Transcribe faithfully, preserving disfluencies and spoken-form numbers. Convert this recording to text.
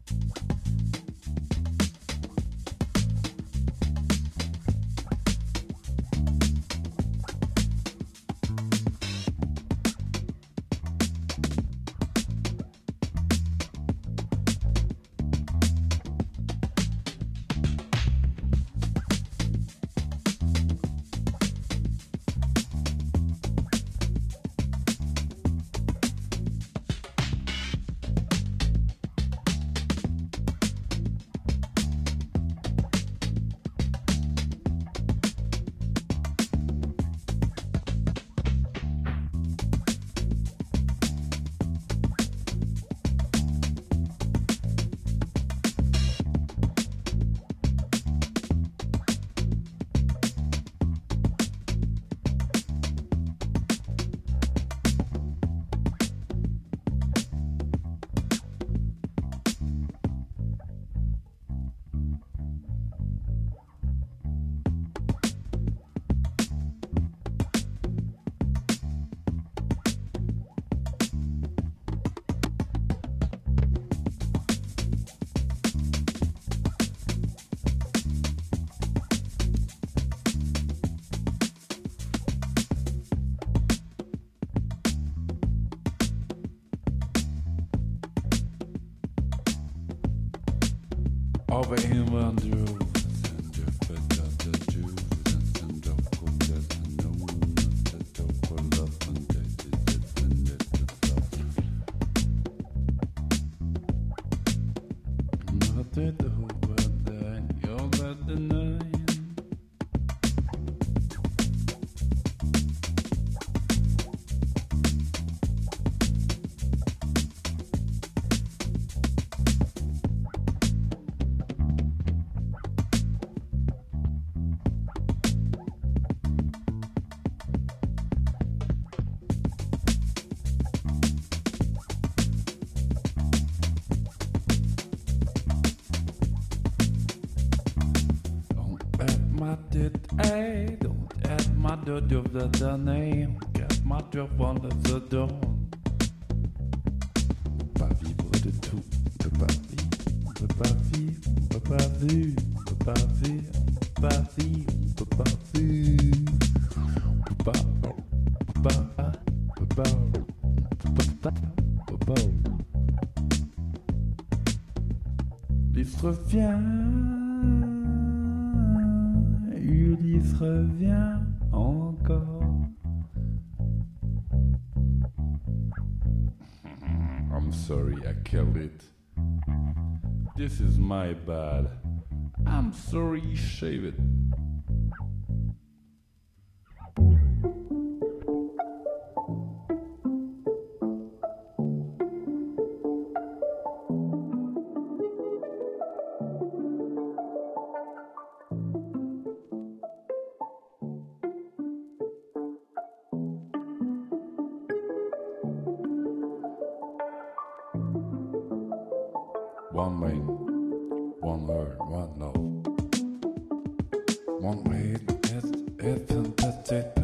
Over him and you. Hey, don't add my dirty of the name. Get my drop on the dawn. Pas vivre de tout, de pas vivre, on peut pas vivre, on peut pas vivre, on peut pas vivre, on peut pas vivre, on peut pas vivre, on peut pas, on peut pas, on peut pas, on peut pas, on peut pas. Ulysse revient. Ulysse revient encore. I'm sorry, I killed it. This is my bad. I'm sorry, shave it. One main, one word, one love. One way, it's, it's fantastic.